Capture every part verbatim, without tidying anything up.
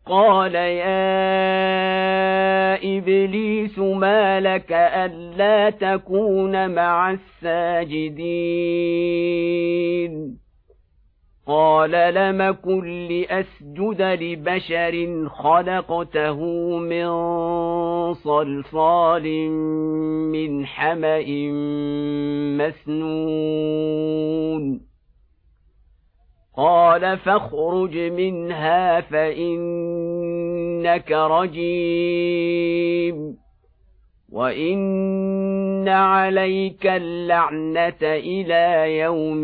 قال يا إبليس ما لك ألا تكون مع الساجدين قال لم كن لأسجد لبشر خلقته من صلصال من حمأ مسنون قال فاخرج منها فإنك رجيم وإن عليك اللعنة إلى يوم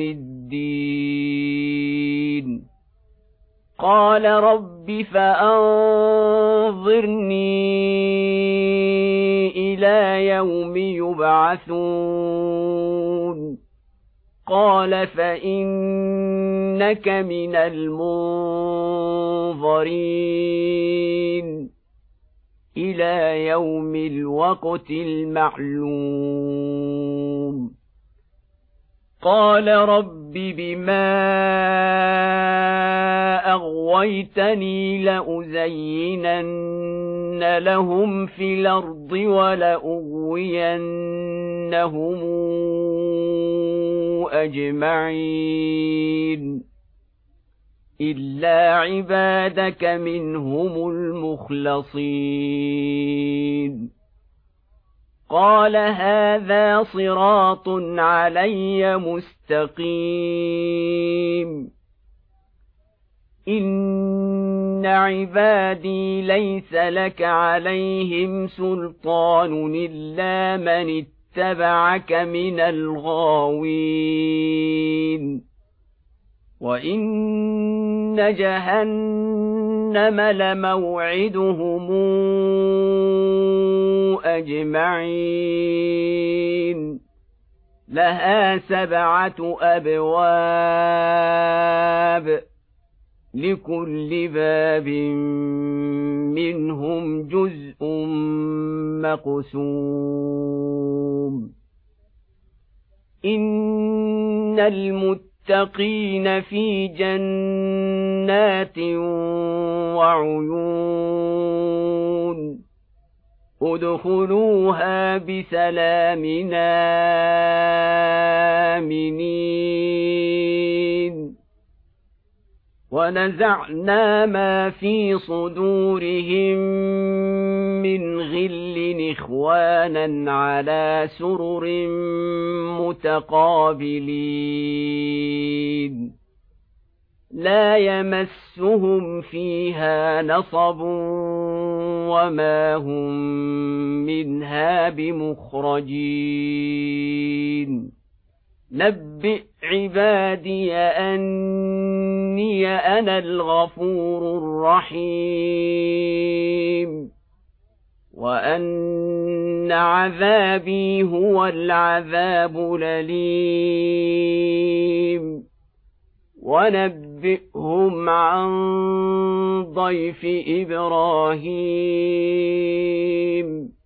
الدين قال رب فأنظرني إلى يوم يبعثون قال فإنك من المنظرين إلى يوم الوقت المعلوم قال رب بما أغويتني لأزينن لهم في الأرض ولأغوينهم أجمعين إلا عبادك منهم المخلصين قال هذا صراط علي مستقيم إن عبادي ليس لك عليهم سلطان إلا من اتبعك من الغاوين وإن جهنم لموعدهم أجمعين لها سبعة أبواب لكل باب منهم جزء مقسوم إن المتقين في جنات وعيون ادخلوها بسلام آمنين ونزعنا ما في صدورهم من غل إخوانا على سرر متقابلين لا يمسهم فيها نصب وما هم منها بمخرجين نبئ عبادي أني أنا الغفور الرحيم وأن عذابي هو العذاب الأليم ونبئهم عن ضيف إبراهيم